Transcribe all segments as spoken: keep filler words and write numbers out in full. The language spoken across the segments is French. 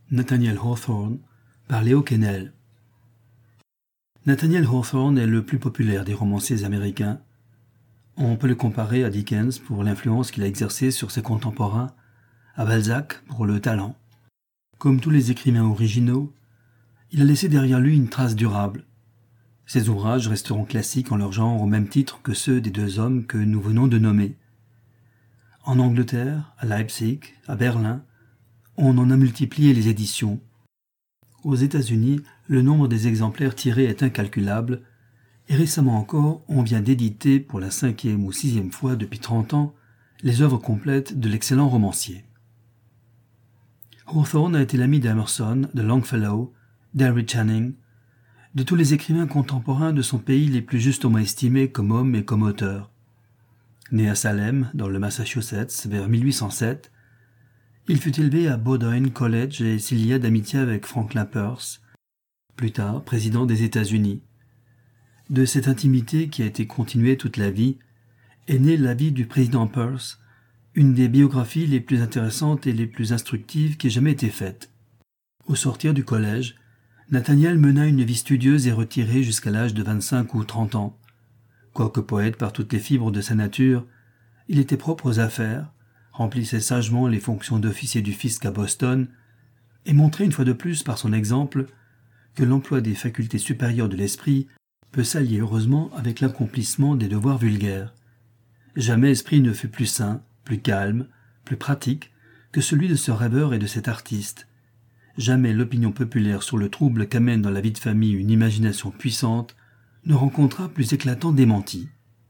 Nathaniel Hawthorne par Leo Kennel. Nathaniel Hawthorne est le plus populaire des romanciers américains. On peut le comparer à Dickens pour l'influence qu'il a exercée sur ses contemporains, à Balzac pour le talent. Comme tous les écrivains originaux, il a laissé derrière lui une trace durable. Ses ouvrages resteront classiques en leur genre au même titre que ceux des deux hommes que nous venons de nommer. En Angleterre, à Leipzig, à Berlin, on en a multiplié les éditions. Aux États-Unis, le nombre des exemplaires tirés est incalculable, et récemment encore, on vient d'éditer pour la cinquième ou sixième fois depuis trente ans les œuvres complètes de l'excellent romancier. Hawthorne a été l'ami d'Emerson, de Longfellow, d'Henry Channing, de tous les écrivains contemporains de son pays les plus justement estimés comme homme et comme auteur. Né à Salem, dans le Massachusetts, vers mille huit cent sept, il fut élevé à Bowdoin College et s'y lia d'amitié avec Franklin Pierce, plus tard président des États-Unis. De cette intimité qui a été continuée toute la vie, est née la vie du président Pierce, une des biographies les plus intéressantes et les plus instructives qui ait jamais été faite. Au sortir du collège, Nathaniel mena une vie studieuse et retirée jusqu'à l'âge de vingt-cinq ou trente ans. Quoique poète par toutes les fibres de sa nature, il était propre aux affaires, remplissait sagement les fonctions d'officier du fisc à Boston et montrait une fois de plus par son exemple que l'emploi des facultés supérieures de l'esprit peut s'allier heureusement avec l'accomplissement des devoirs vulgaires. Jamais esprit ne fut plus sain, plus calme, plus pratique que celui de ce rêveur et de cet artiste. Jamais l'opinion populaire sur le trouble qu'amène dans la vie de famille une imagination puissante ne rencontra plus éclatant démenti.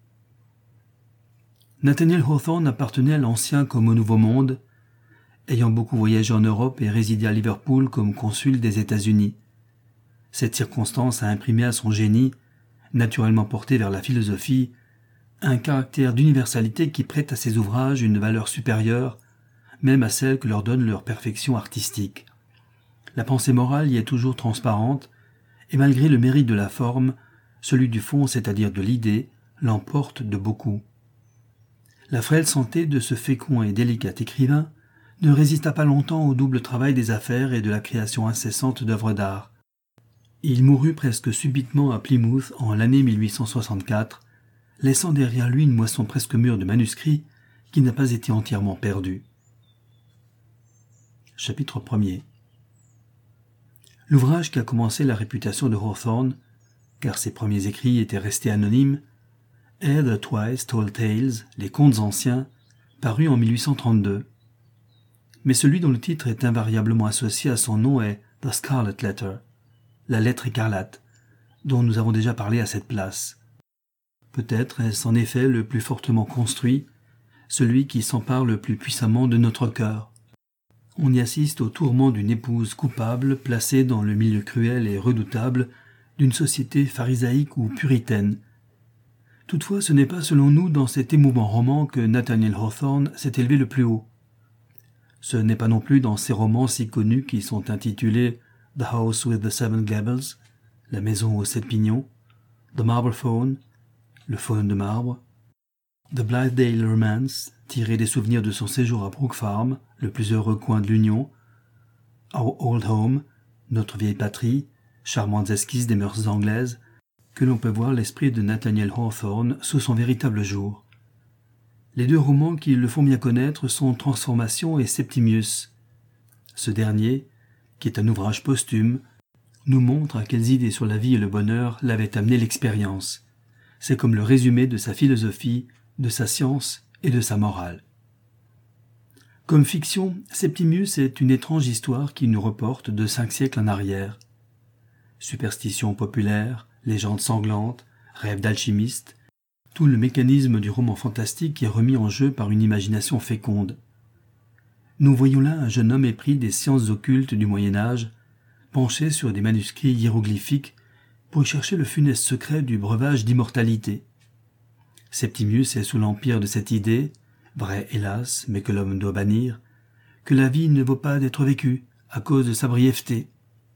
Nathaniel Hawthorne appartenait à l'Ancien comme au Nouveau Monde, ayant beaucoup voyagé en Europe et résidé à Liverpool comme consul des États-Unis. Cette circonstance a imprimé à son génie, naturellement porté vers la philosophie, un caractère d'universalité qui prête à ses ouvrages une valeur supérieure, même à celle que leur donne leur perfection artistique. La pensée morale y est toujours transparente, et malgré le mérite de la forme, celui du fond, c'est-à-dire de l'idée, l'emporte de beaucoup. La frêle santé de ce fécond et délicat écrivain ne résista pas longtemps au double travail des affaires et de la création incessante d'œuvres d'art. Il mourut presque subitement à Plymouth en l'année mille huit cent soixante-quatre, laissant derrière lui une moisson presque mûre de manuscrits qui n'a pas été entièrement perdue. Chapitre premier. L'ouvrage qui a commencé la réputation de Hawthorne, car ses premiers écrits étaient restés anonymes, est The Twice Told Tales, les contes anciens, paru en mille huit cent trente-deux. Mais celui dont le titre est invariablement associé à son nom est The Scarlet Letter, la lettre écarlate, dont nous avons déjà parlé à cette place. Peut-être est-ce en effet le plus fortement construit, celui qui s'empare le plus puissamment de notre cœur. On y assiste au tourment d'une épouse coupable placée dans le milieu cruel et redoutable d'une société pharisaïque ou puritaine. Toutefois, ce n'est pas selon nous dans cet émouvant roman que Nathaniel Hawthorne s'est élevé le plus haut. Ce n'est pas non plus dans ces romans si connus qui sont intitulés The House with the Seven Gables, la maison aux sept pignons, The Marble Faun, le faune de marbre, The Blithedale Romance, tiré des souvenirs de son séjour à Brook Farm, le plus heureux coin de l'Union, Our Old Home, notre vieille patrie, charmantes esquisses des mœurs anglaises, que l'on peut voir l'esprit de Nathaniel Hawthorne sous son véritable jour. Les deux romans qui le font bien connaître sont Transformation et Septimius. Ce dernier, qui est un ouvrage posthume, nous montre à quelles idées sur la vie et le bonheur l'avait amené l'expérience. C'est comme le résumé de sa philosophie, de sa science et de sa morale. Comme fiction, Septimius est une étrange histoire qui nous reporte de cinq siècles en arrière. Superstitions populaires, légendes sanglantes, rêves d'alchimistes, tout le mécanisme du roman fantastique est remis en jeu par une imagination féconde. Nous voyons là un jeune homme épris des sciences occultes du Moyen-Âge, penché sur des manuscrits hiéroglyphiques pour y chercher le funeste secret du breuvage d'immortalité. Septimius est sous l'empire de cette idée, vraie hélas, mais que l'homme doit bannir, que la vie ne vaut pas d'être vécue à cause de sa brièveté.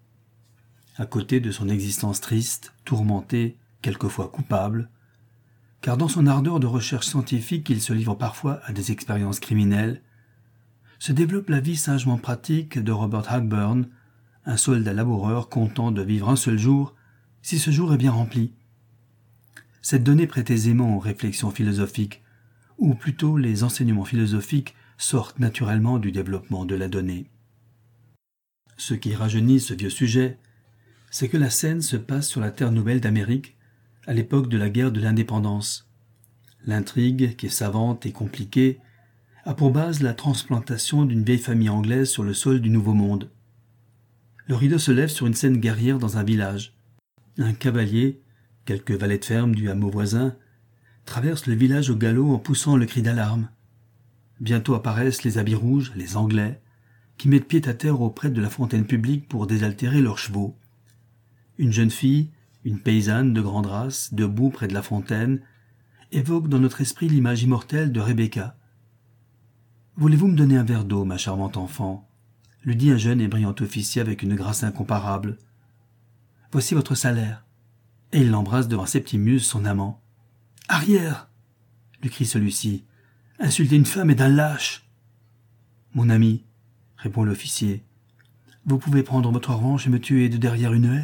À côté de son existence triste, tourmentée, quelquefois coupable, car dans son ardeur de recherche scientifique il se livre parfois à des expériences criminelles, se développe la vie sagement pratique de Robert Hagburn, un soldat laboureur content de vivre un seul jour, si ce jour est bien rempli. Cette donnée prête aisément aux réflexions philosophiques, ou plutôt les enseignements philosophiques sortent naturellement du développement de la donnée. Ce qui rajeunit ce vieux sujet, c'est que la scène se passe sur la terre nouvelle d'Amérique, à l'époque de la guerre de l'indépendance. L'intrigue, qui est savante et compliquée, a pour base la transplantation d'une vieille famille anglaise sur le sol du Nouveau Monde. Le rideau se lève sur une scène guerrière dans un village. Un cavalier, quelques valets de ferme du hameau voisin, traverse le village au galop en poussant le cri d'alarme. Bientôt apparaissent les habits rouges, les Anglais, qui mettent pied à terre auprès de la fontaine publique pour désaltérer leurs chevaux. Une jeune fille, une paysanne de grande race, debout près de la fontaine, évoque dans notre esprit l'image immortelle de Rebecca. « Voulez-vous me donner un verre d'eau, ma charmante enfant ?» lui dit un jeune et brillant officier avec une grâce incomparable. « Voici votre salaire. » Et il l'embrasse devant Septimius, son amant. « Arrière !» lui crie celui-ci. « Insulter une femme est d'un lâche !»« Mon ami, » répond l'officier, « vous pouvez prendre votre revanche et me tuer de derrière une haie ?»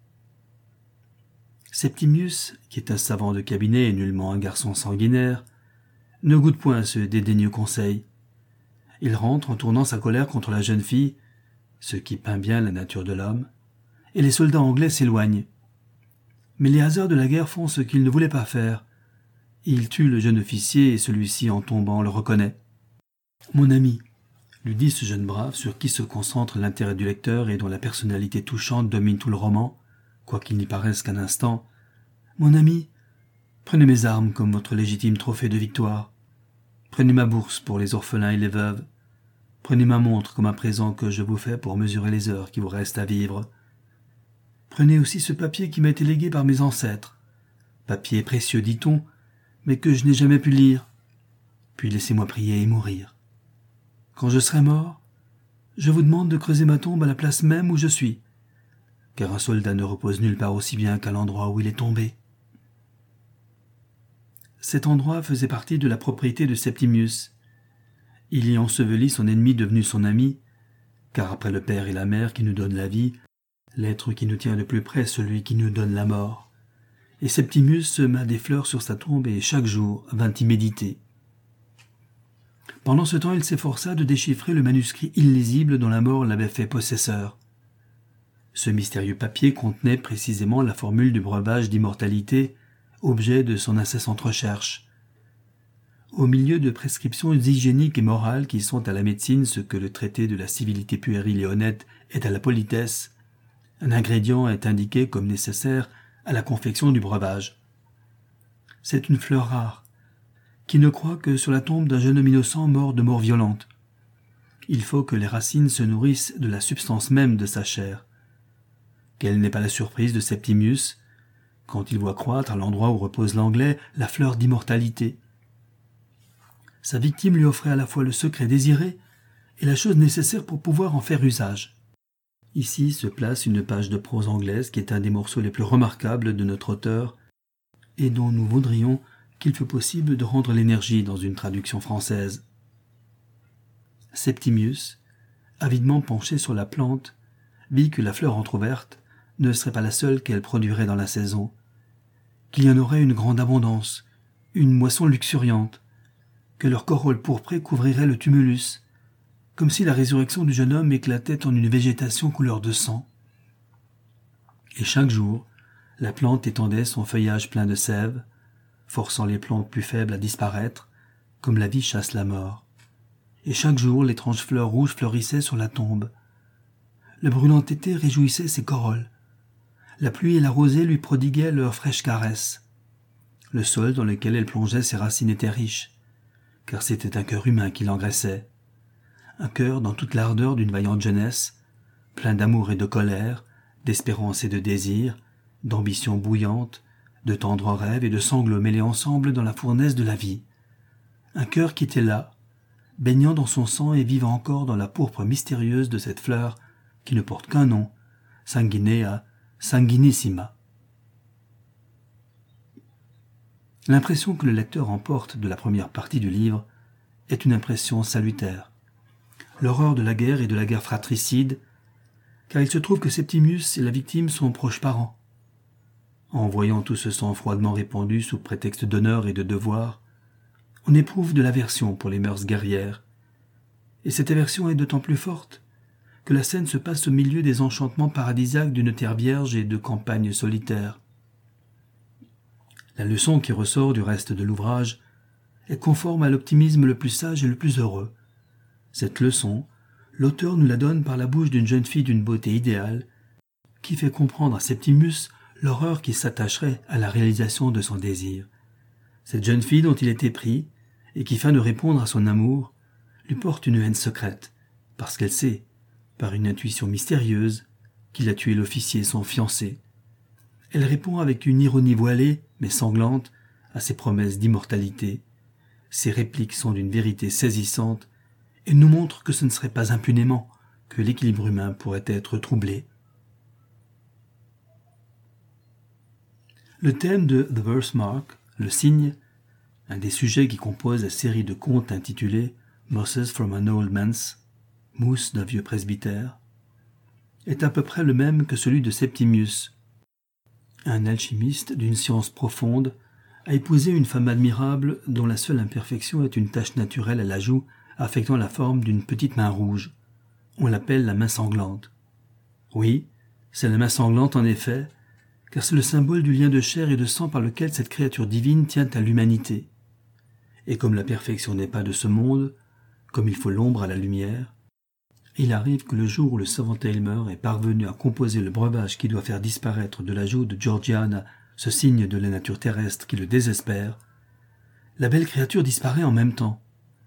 Septimius, qui est un savant de cabinet et nullement un garçon sanguinaire, ne goûte point à ce dédaigneux conseil. Il rentre en tournant sa colère contre la jeune fille, ce qui peint bien la nature de l'homme, et les soldats anglais s'éloignent. Mais les hasards de la guerre font ce qu'ils ne voulaient pas faire. Il tue le jeune officier et celui-ci, en tombant, le reconnaît. « Mon ami », lui dit ce jeune brave sur qui se concentre l'intérêt du lecteur et dont la personnalité touchante domine tout le roman, quoiqu'il n'y paraisse qu'un instant, « Mon ami, prenez mes armes comme votre légitime trophée de victoire. Prenez ma bourse pour les orphelins et les veuves. Prenez ma montre comme un présent que je vous fais pour mesurer les heures qui vous restent à vivre. Prenez aussi ce papier qui m'a été légué par mes ancêtres. Papier précieux, dit-on, mais que je n'ai jamais pu lire. Puis laissez-moi prier et mourir. Quand je serai mort, je vous demande de creuser ma tombe à la place même où je suis, car un soldat ne repose nulle part aussi bien qu'à l'endroit où il est tombé. » Cet endroit faisait partie de la propriété de Septimius. Il y ensevelit son ennemi devenu son ami, car après le père et la mère qui nous donnent la vie, l'être qui nous tient de plus près est celui qui nous donne la mort. Et Septimius sema des fleurs sur sa tombe et chaque jour vint y méditer. Pendant ce temps, il s'efforça de déchiffrer le manuscrit illisible dont la mort l'avait fait possesseur. Ce mystérieux papier contenait précisément la formule du breuvage d'immortalité, objet de son incessante recherche. Au milieu de prescriptions hygiéniques et morales qui sont à la médecine ce que le traité de la civilité puérile et honnête est à la politesse, un ingrédient est indiqué comme nécessaire à la confection du breuvage. C'est une fleur rare, qui ne croît que sur la tombe d'un jeune homme innocent mort de mort violente. Il faut que les racines se nourrissent de la substance même de sa chair. Quelle n'est pas la surprise de Septimius quand il voit croître à l'endroit où repose l'Anglais la fleur d'immortalité. Sa victime lui offrait à la fois le secret désiré et la chose nécessaire pour pouvoir en faire usage. Ici se place une page de prose anglaise qui est un des morceaux les plus remarquables de notre auteur et dont nous voudrions qu'il fût possible de rendre l'énergie dans une traduction française. Septimius, avidement penché sur la plante, vit que la fleur entr'ouverte ne serait pas la seule qu'elle produirait dans la saison, qu'il y en aurait une grande abondance, une moisson luxuriante, que leur corolle pourprée couvrirait le tumulus, comme si la résurrection du jeune homme éclatait en une végétation couleur de sang. Et chaque jour, la plante étendait son feuillage plein de sève, forçant les plantes plus faibles à disparaître, comme la vie chasse la mort. Et chaque jour, l'étrange fleur rouge fleurissaient sur la tombe. Le brûlant été réjouissait ses corolles. La pluie et la rosée lui prodiguaient leurs fraîches caresses. Le sol dans lequel elle plongeait ses racines était riche, car c'était un cœur humain qui l'engraissait. Un cœur dans toute l'ardeur d'une vaillante jeunesse, plein d'amour et de colère, d'espérance et de désir, d'ambition bouillante, de tendres rêves et de sanglots mêlés ensemble dans la fournaise de la vie. Un cœur qui était là, baignant dans son sang et vivant encore dans la pourpre mystérieuse de cette fleur qui ne porte qu'un nom, Sanguinea sanguinissima. L'impression que le lecteur emporte de la première partie du livre est une impression salutaire. l'horreur de la guerre et de la guerre fratricide, car il se trouve que Septimius et la victime sont proches parents. En voyant tout ce sang froidement répandu sous prétexte d'honneur et de devoir, on éprouve de l'aversion pour les mœurs guerrières, et cette aversion est d'autant plus forte que la scène se passe au milieu des enchantements paradisiaques d'une terre vierge et de campagnes solitaires. La leçon qui ressort du reste de l'ouvrage est conforme à l'optimisme le plus sage et le plus heureux. Cette leçon, l'auteur nous la donne par la bouche d'une jeune fille d'une beauté idéale, qui fait comprendre à Septimius l'horreur qui s'attacherait à la réalisation de son désir. Cette jeune fille dont il est épris, et qui feint de répondre à son amour, lui porte une haine secrète, parce qu'elle sait, par une intuition mystérieuse, qu'il a tué l'officier son fiancé. Elle répond avec une ironie voilée, mais sanglante, à ses promesses d'immortalité. Ses répliques sont d'une vérité saisissante, et nous montrent que ce ne serait pas impunément que l'équilibre humain pourrait être troublé. Le thème de The Birthmark, le signe, un des sujets qui composent la série de contes intitulés Mosses from an Old Manse, Mousse d'un vieux presbytère, est à peu près le même que celui de Septimius. Un alchimiste d'une science profonde a épousé une femme admirable dont la seule imperfection est une tache naturelle à la joue affectant la forme d'une petite main rouge. On l'appelle la main sanglante. Oui, c'est la main sanglante en effet, car c'est le symbole du lien de chair et de sang par lequel cette créature divine tient à l'humanité. Et comme la perfection n'est pas de ce monde, comme il faut l'ombre à la lumière, il arrive que le jour où le savant Aylmer est parvenu à composer le breuvage qui doit faire disparaître de la joue de Georgiana ce signe de la nature terrestre qui le désespère, la belle créature disparaît en même temps.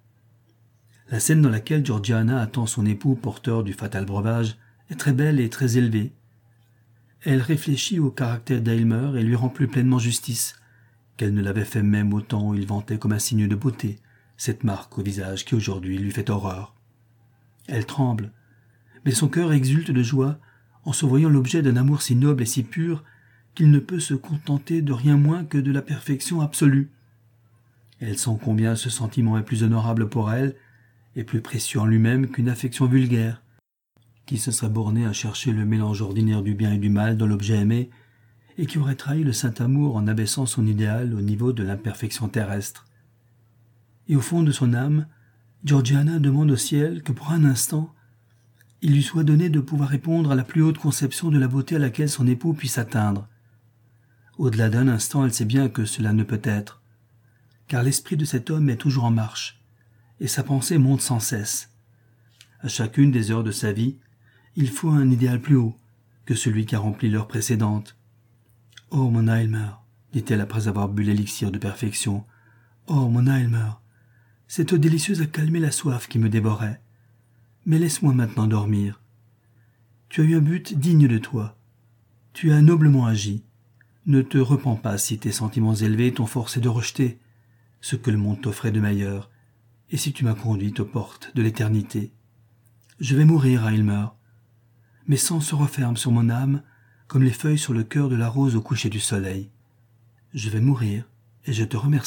La scène dans laquelle Georgiana attend son époux porteur du fatal breuvage est très belle et très élevée. Elle réfléchit au caractère d'Aylmer et lui rend plus pleinement justice qu'elle ne l'avait fait même au temps où il vantait comme un signe de beauté cette marque au visage qui aujourd'hui lui fait horreur. Elle tremble, mais son cœur exulte de joie en se voyant l'objet d'un amour si noble et si pur qu'il ne peut se contenter de rien moins que de la perfection absolue. Elle sent combien ce sentiment est plus honorable pour elle et plus précieux en lui-même qu'une affection vulgaire, qui se serait bornée à chercher le mélange ordinaire du bien et du mal dans l'objet aimé et qui aurait trahi le saint amour en abaissant son idéal au niveau de l'imperfection terrestre. Et au fond de son âme, Georgiana demande au ciel que pour un instant, il lui soit donné de pouvoir répondre à la plus haute conception de la beauté à laquelle son époux puisse atteindre. Au-delà d'un instant, elle sait bien que cela ne peut être, car l'esprit de cet homme est toujours en marche, et sa pensée monte sans cesse. À chacune des heures de sa vie, il faut un idéal plus haut que celui qui a rempli l'heure précédente. « Oh, mon Aylmer !» dit-elle après avoir bu l'élixir de perfection. « Oh, mon Aylmer ! Cette eau délicieuse a calmé la soif qui me dévorait. Mais laisse-moi maintenant dormir. Tu as eu un but digne de toi. Tu as noblement agi. Ne te repens pas si tes sentiments élevés t'ont forcé de rejeter ce que le monde t'offrait de meilleur, et si tu m'as conduite aux portes de l'éternité. Je vais mourir, Aylmer. Mes sens se referment sur mon âme comme les feuilles sur le cœur de la rose au coucher du soleil. Je vais mourir, et je te remercie. »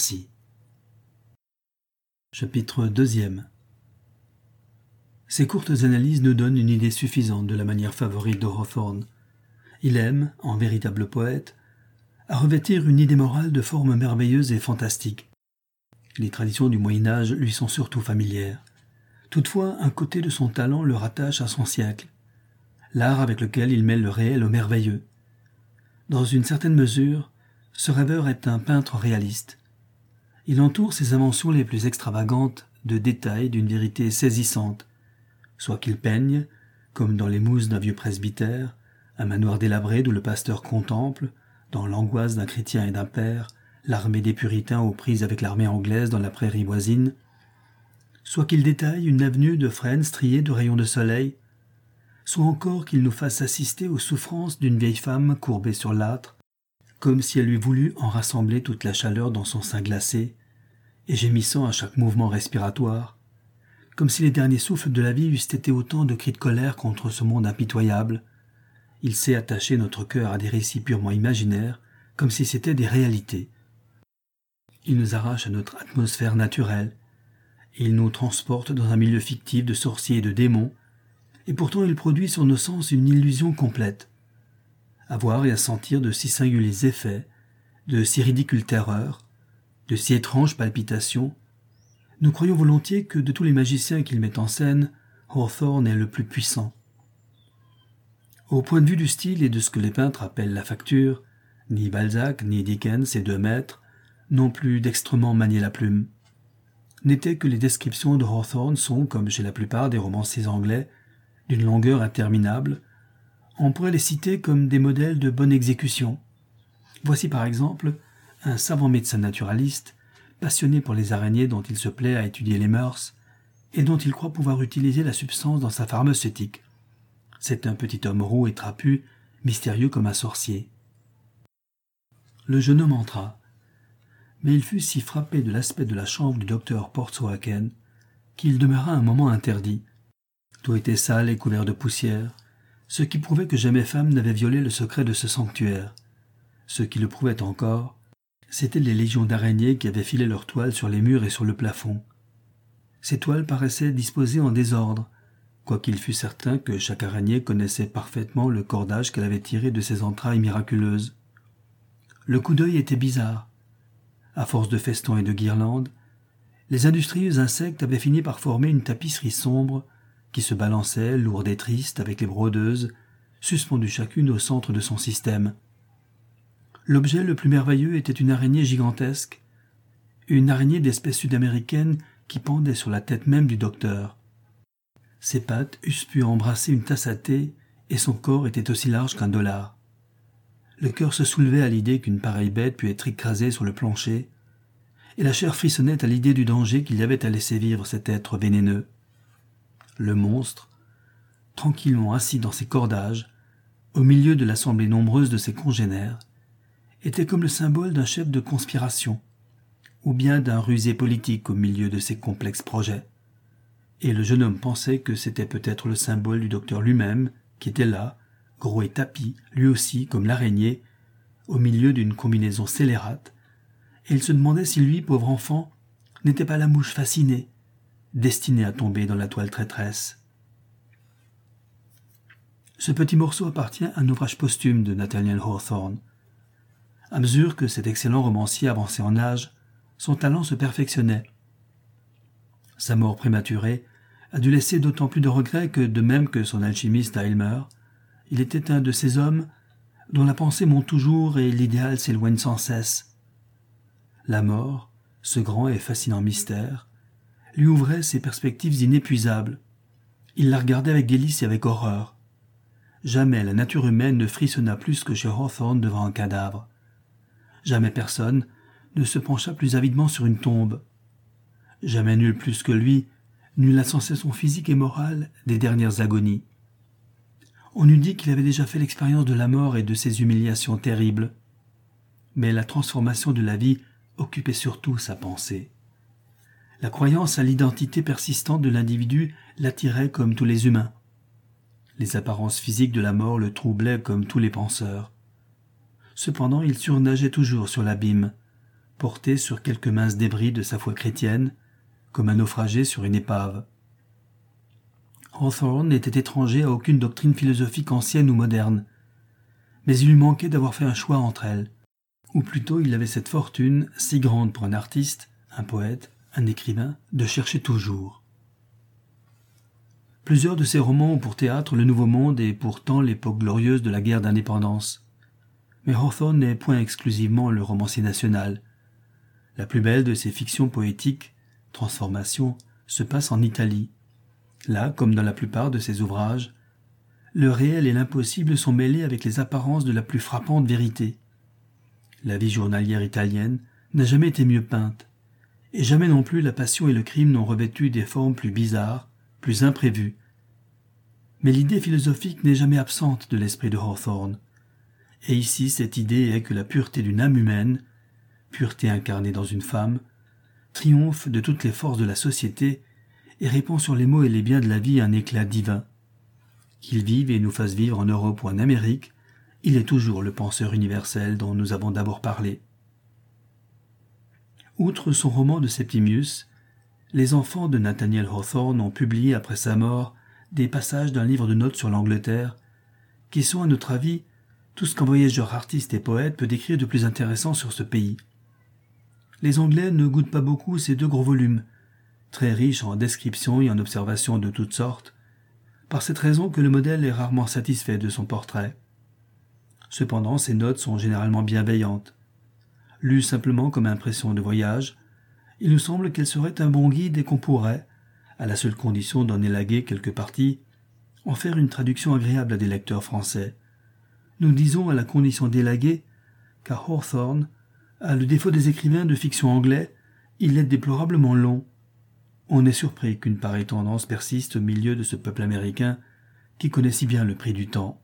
Chapitre deuxième. Ces courtes analyses nous donnent une idée suffisante de la manière favorite de Hawthorne. Il aime, en véritable poète, à revêtir une idée morale de forme merveilleuse et fantastique. Les traditions du Moyen-Âge lui sont surtout familières. Toutefois, un côté de son talent le rattache à son siècle, l'art avec lequel il mêle le réel au merveilleux. Dans une certaine mesure, ce rêveur est un peintre réaliste. Il entoure ses inventions les plus extravagantes de détails d'une vérité saisissante, soit qu'il peigne, comme dans les mousses d'un vieux presbytère, un manoir délabré d'où le pasteur contemple, dans l'angoisse d'un chrétien et d'un père, l'armée des puritains aux prises avec l'armée anglaise dans la prairie voisine, soit qu'il détaille une avenue de frênes striées de rayons de soleil, soit encore qu'il nous fasse assister aux souffrances d'une vieille femme courbée sur l'âtre, comme si elle eût voulu en rassembler toute la chaleur dans son sein glacé, et gémissant à chaque mouvement respiratoire, comme si les derniers souffles de la vie eussent été autant de cris de colère contre ce monde impitoyable. Il sait attacher notre cœur à des récits purement imaginaires, comme si c'étaient des réalités. Il nous arrache à notre atmosphère naturelle, Il nous transporte dans un milieu fictif de sorciers et de démons, et pourtant il produit sur nos sens une illusion complète. À voir et à sentir de si singuliers effets, de si ridicules terreurs, de si étranges palpitations, nous croyons volontiers que de tous les magiciens qu'il met en scène, Hawthorne est le plus puissant. Au point de vue du style et de ce que les peintres appellent la facture, ni Balzac ni Dickens, ces deux maîtres, n'ont plus d'extrêmement manié la plume. N'était que les descriptions de Hawthorne sont, comme chez la plupart des romanciers anglais, d'une longueur interminable. On pourrait les citer comme des modèles de bonne exécution. Voici par exemple un savant médecin naturaliste, passionné pour les araignées dont il se plaît à étudier les mœurs, et dont il croit pouvoir utiliser la substance dans sa pharmaceutique. C'est un petit homme roux et trapu, mystérieux comme un sorcier. Le jeune homme entra, mais il fut si frappé de l'aspect de la chambre du docteur Portsoaken qu'il demeura un moment interdit. Tout était sale et couvert de poussière, ce qui prouvait que jamais femme n'avait violé le secret de ce sanctuaire. Ce qui le prouvait encore, c'étaient les légions d'araignées qui avaient filé leurs toiles sur les murs et sur le plafond. Ces toiles paraissaient disposées en désordre, quoiqu'il fût certain que chaque araignée connaissait parfaitement le cordage qu'elle avait tiré de ses entrailles miraculeuses. Le coup d'œil était bizarre. À force de festons et de guirlandes, les industrieux insectes avaient fini par former une tapisserie sombre qui se balançait, lourde et triste, avec les brodeuses, suspendues chacune au centre de son système. L'objet le plus merveilleux était une araignée gigantesque, une araignée d'espèce sud-américaine qui pendait sur la tête même du docteur. Ses pattes eussent pu embrasser une tasse à thé, et son corps était aussi large qu'un dollar. Le cœur se soulevait à l'idée qu'une pareille bête pût être écrasée sur le plancher, et la chair frissonnait à l'idée du danger qu'il y avait à laisser vivre cet être vénéneux. Le monstre, tranquillement assis dans ses cordages, au milieu de l'assemblée nombreuse de ses congénères, était comme le symbole d'un chef de conspiration, ou bien d'un rusé politique au milieu de ses complexes projets. Et le jeune homme pensait que c'était peut-être le symbole du docteur lui-même, qui était là, gros et tapi, lui aussi, comme l'araignée, au milieu d'une combinaison scélérate, et il se demandait si lui, pauvre enfant, n'était pas la mouche fascinée, destinée à tomber dans la toile traîtresse. Ce petit morceau appartient à un ouvrage posthume de Nathaniel Hawthorne. À mesure que cet excellent romancier avançait en âge, son talent se perfectionnait. Sa mort prématurée a dû laisser d'autant plus de regrets que, de même que son alchimiste Aylmer, il était un de ces hommes dont la pensée monte toujours et l'idéal s'éloigne sans cesse. La mort, ce grand et fascinant mystère, lui ouvrait ses perspectives inépuisables. Il la regardait avec délice et avec horreur. Jamais la nature humaine ne frissonna plus que chez Hawthorne devant un cadavre. Jamais personne ne se pencha plus avidement sur une tombe. Jamais nul plus que lui n'eut la sensation physique et morale des dernières agonies. On eût dit qu'il avait déjà fait l'expérience de la mort et de ses humiliations terribles. Mais la transformation de la vie occupait surtout sa pensée. La croyance à l'identité persistante de l'individu l'attirait comme tous les humains. Les apparences physiques de la mort le troublaient comme tous les penseurs. Cependant, il surnageait toujours sur l'abîme, porté sur quelques minces débris de sa foi chrétienne, comme un naufragé sur une épave. Hawthorne n'était étranger à aucune doctrine philosophique ancienne ou moderne, mais il lui manquait d'avoir fait un choix entre elles, ou plutôt il avait cette fortune, si grande pour un artiste, un poète, un écrivain, de chercher toujours. Plusieurs de ses romans ont pour théâtre le Nouveau Monde et pourtant l'époque glorieuse de la guerre d'indépendance. Mais Hawthorne n'est point exclusivement le romancier national. La plus belle de ses fictions poétiques, Transformation, se passe en Italie. Là, comme dans la plupart de ses ouvrages, le réel et l'impossible sont mêlés avec les apparences de la plus frappante vérité. La vie journalière italienne n'a jamais été mieux peinte, et jamais non plus la passion et le crime n'ont revêtu des formes plus bizarres, plus imprévues. Mais l'idée philosophique n'est jamais absente de l'esprit de Hawthorne. Et ici, cette idée est que la pureté d'une âme humaine, pureté incarnée dans une femme, triomphe de toutes les forces de la société et répand sur les maux et les biens de la vie un éclat divin. Qu'il vive et nous fasse vivre en Europe ou en Amérique, il est toujours le penseur universel dont nous avons d'abord parlé. Outre son roman de Septimius, Les enfants de Nathaniel Hawthorne ont publié après sa mort des passages d'un livre de notes sur l'Angleterre qui sont, à notre avis, tout ce qu'un voyageur artiste et poète peut décrire de plus intéressant sur ce pays. Les Anglais ne goûtent pas beaucoup ces deux gros volumes, très riches en descriptions et en observations de toutes sortes, par cette raison que le modèle est rarement satisfait de son portrait. Cependant, ces notes sont généralement bienveillantes. Lues simplement comme impression de voyage, il nous semble qu'elles seraient un bon guide et qu'on pourrait, à la seule condition d'en élaguer quelques parties, en faire une traduction agréable à des lecteurs français. Nous disons à la condition d'élaguer, car Hawthorne a le défaut des écrivains de fiction anglais, il est déplorablement long. On est surpris qu'une pareille tendance persiste au milieu de ce peuple américain qui connaît si bien le prix du temps.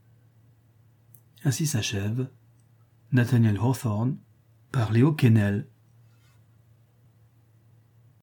Ainsi s'achève Nathaniel Hawthorne par Léo Quesnel.